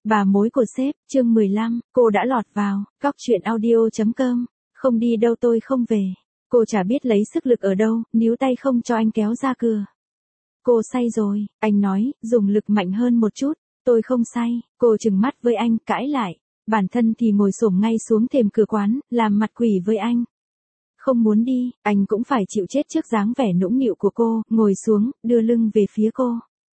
Bà mối của sếp, chương 15, cô đã lọt vào, góc truyện audio.com, không đi đâu tôi không về. Cô chả biết lấy sức lực ở đâu, níu tay không cho anh kéo ra cửa. Cô say rồi, anh nói, dùng lực mạnh hơn một chút. Tôi không say, cô trừng mắt với anh, cãi lại. Bản thân thì ngồi xổm ngay xuống thềm cửa quán, làm mặt quỷ với anh. Không muốn đi, anh cũng phải chịu chết trước dáng vẻ nũng nịu của cô, ngồi xuống, đưa lưng về phía cô.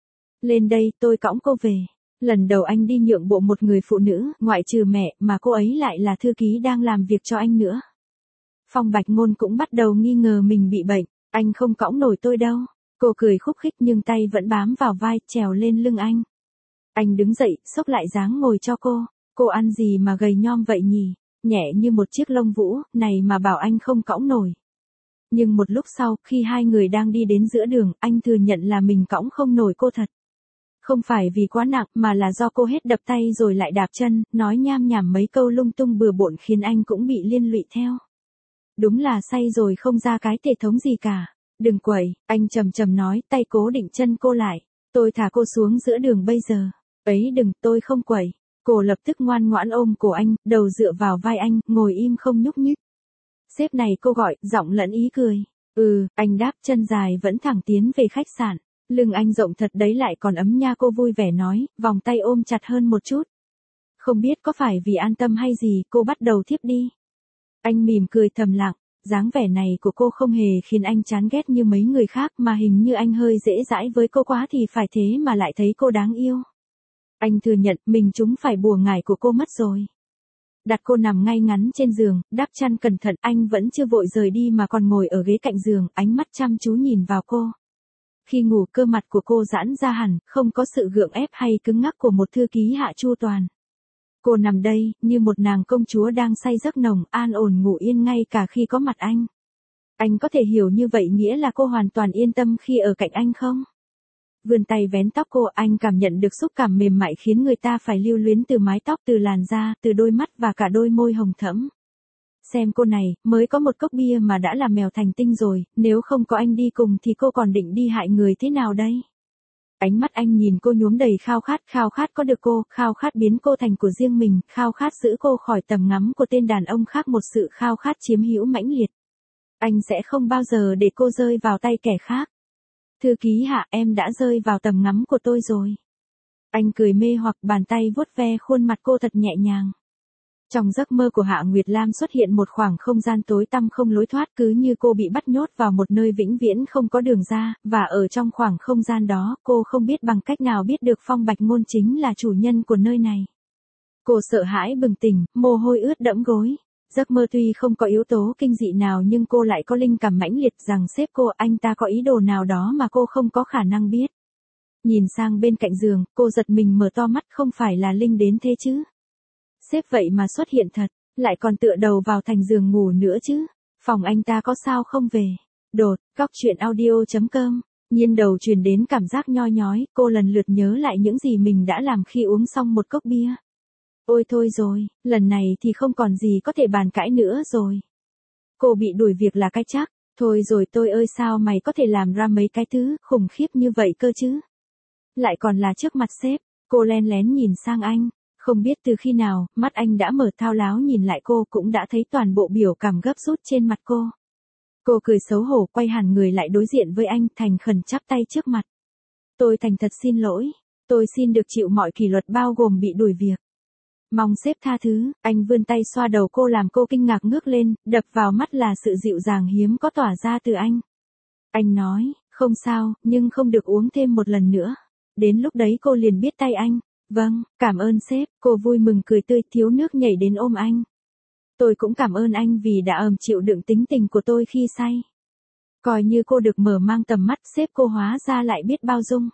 Lên đây, tôi cõng cô về. Lần đầu anh đi nhượng bộ một người phụ nữ, ngoại trừ mẹ, mà cô ấy lại là thư ký đang làm việc cho anh nữa. Phong Bạch Ngôn cũng bắt đầu nghi ngờ mình bị bệnh, anh không cõng nổi tôi đâu. Cô cười khúc khích nhưng tay vẫn bám vào vai, trèo lên lưng anh. Anh đứng dậy, xốc lại dáng ngồi cho cô ăn gì mà gầy nhom vậy nhỉ, nhẹ như một chiếc lông vũ, này mà bảo anh không cõng nổi. Nhưng một lúc sau, khi hai người đang đi đến giữa đường, anh thừa nhận là mình cõng không nổi cô thật. Không phải vì quá nặng mà là do cô hết đập tay rồi lại đạp chân, nói nham nhảm mấy câu lung tung bừa bộn khiến anh cũng bị liên lụy theo. Đúng là say rồi không ra cái thể thống gì cả. Đừng quẩy, anh trầm trầm nói, tay cố định chân cô lại. Tôi thả cô xuống giữa đường bây giờ. Ấy đừng, tôi không quẩy. Cô lập tức ngoan ngoãn ôm cổ anh, đầu dựa vào vai anh, ngồi im không nhúc nhích. Sếp này cô gọi, giọng lẫn ý cười. Anh đáp, chân dài vẫn thẳng tiến về khách sạn. Lưng anh rộng thật đấy lại còn ấm nha, cô vui vẻ nói, vòng tay ôm chặt hơn một chút. Không biết có phải vì an tâm hay gì, cô bắt đầu thiếp đi. Anh mỉm cười thầm lặng, dáng vẻ này của cô không hề khiến anh chán ghét như mấy người khác mà hình như anh hơi dễ dãi với cô quá thì phải thế mà lại thấy cô đáng yêu. Anh thừa nhận mình chúng phải bùa ngải của cô mất rồi. Đặt cô nằm ngay ngắn trên giường, đắp chăn cẩn thận, anh vẫn chưa vội rời đi mà còn ngồi ở ghế cạnh giường, ánh mắt chăm chú nhìn vào cô. Khi ngủ cơ mặt của cô giãn ra hẳn, không có sự gượng ép hay cứng ngắc của một thư ký hạ chu toàn. Cô nằm đây, như một nàng công chúa đang say giấc nồng, an ổn ngủ yên ngay cả khi có mặt anh. Anh có thể hiểu như vậy nghĩa là cô hoàn toàn yên tâm khi ở cạnh anh không? Vươn tay vén tóc cô, anh cảm nhận được xúc cảm mềm mại khiến người ta phải lưu luyến từ mái tóc, từ làn da, từ đôi mắt và cả đôi môi hồng thẫm. Xem cô này, mới có một cốc bia mà đã làm mèo thành tinh rồi, nếu không có anh đi cùng thì cô còn định đi hại người thế nào đây? Ánh mắt anh nhìn cô nhuốm đầy khao khát có được cô, khao khát biến cô thành của riêng mình, khao khát giữ cô khỏi tầm ngắm của tên đàn ông khác, một sự khao khát chiếm hữu mãnh liệt. Anh sẽ không bao giờ để cô rơi vào tay kẻ khác. Thư ký Hạ, em đã rơi vào tầm ngắm của tôi rồi. Anh cười mê hoặc, bàn tay vuốt ve khuôn mặt cô thật nhẹ nhàng. Trong giấc mơ của Hạ Nguyệt Lam xuất hiện một khoảng không gian tối tăm không lối thoát, cứ như cô bị bắt nhốt vào một nơi vĩnh viễn không có đường ra, và ở trong khoảng không gian đó, cô không biết bằng cách nào biết được Phong Bạch Ngôn chính là chủ nhân của nơi này. Cô sợ hãi bừng tỉnh, mồ hôi ướt đẫm gối. Giấc mơ tuy không có yếu tố kinh dị nào nhưng cô lại có linh cảm mãnh liệt rằng sếp cô, anh ta có ý đồ nào đó mà cô không có khả năng biết. Nhìn sang bên cạnh giường, cô giật mình mở to mắt, không phải là Linh đến thế chứ? Sếp vậy mà xuất hiện thật, lại còn tựa đầu vào thành giường ngủ nữa chứ. Phòng anh ta có sao không về? Đột, góc truyện audio.com. Nhiên đầu truyền đến cảm giác nhoi nhói, cô lần lượt nhớ lại những gì mình đã làm khi uống xong một cốc bia. Ôi thôi rồi, lần này thì không còn gì có thể bàn cãi nữa rồi. Cô bị đuổi việc là cái chắc. Thôi rồi tôi ơi, sao mày có thể làm ra mấy cái thứ khủng khiếp như vậy cơ chứ? Lại còn là trước mặt sếp. Cô len lén nhìn sang anh. Không biết từ khi nào, mắt anh đã mở thao láo nhìn lại cô, cũng đã thấy toàn bộ biểu cảm gấp rút trên mặt cô. Cô cười xấu hổ, quay hẳn người lại đối diện với anh, thành khẩn chắp tay trước mặt. Tôi thành thật xin lỗi. Tôi xin được chịu mọi kỷ luật bao gồm bị đuổi việc. Mong sếp tha thứ. Anh vươn tay xoa đầu cô làm cô kinh ngạc ngước lên, đập vào mắt là sự dịu dàng hiếm có tỏa ra từ anh. Anh nói, không sao, nhưng không được uống thêm một lần nữa. Đến lúc đấy cô liền biết tay anh. Vâng, cảm ơn sếp, cô vui mừng cười tươi, thiếu nước nhảy đến ôm anh. Tôi cũng cảm ơn anh vì đã chịu đựng tính tình của tôi khi say. Coi như cô được mở mang tầm mắt, sếp cô hóa ra lại biết bao dung.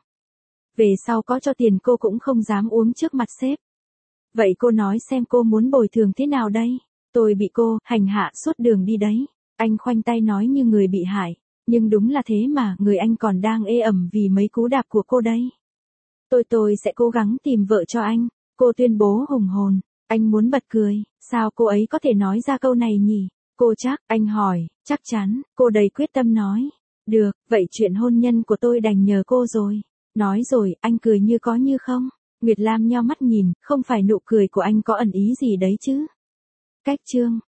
Về sau có cho tiền cô cũng không dám uống trước mặt sếp. Vậy cô nói xem cô muốn bồi thường thế nào đây? Tôi bị cô hành hạ suốt đường đi đấy. Anh khoanh tay nói như người bị hại. Nhưng đúng là thế mà, người anh còn đang ê ẩm vì mấy cú đạp của cô đây. Tôi sẽ cố gắng tìm vợ cho anh. Cô tuyên bố hùng hồn. Anh muốn bật cười. Sao cô ấy có thể nói ra câu này nhỉ? Cô chắc, anh hỏi, chắc chắn. Cô đầy quyết tâm nói. Được, vậy chuyện hôn nhân của tôi đành nhờ cô rồi. Nói rồi, anh cười như có như không. Nguyệt Lam nheo mắt nhìn, không phải nụ cười của anh có ẩn ý gì đấy chứ. Cách chương.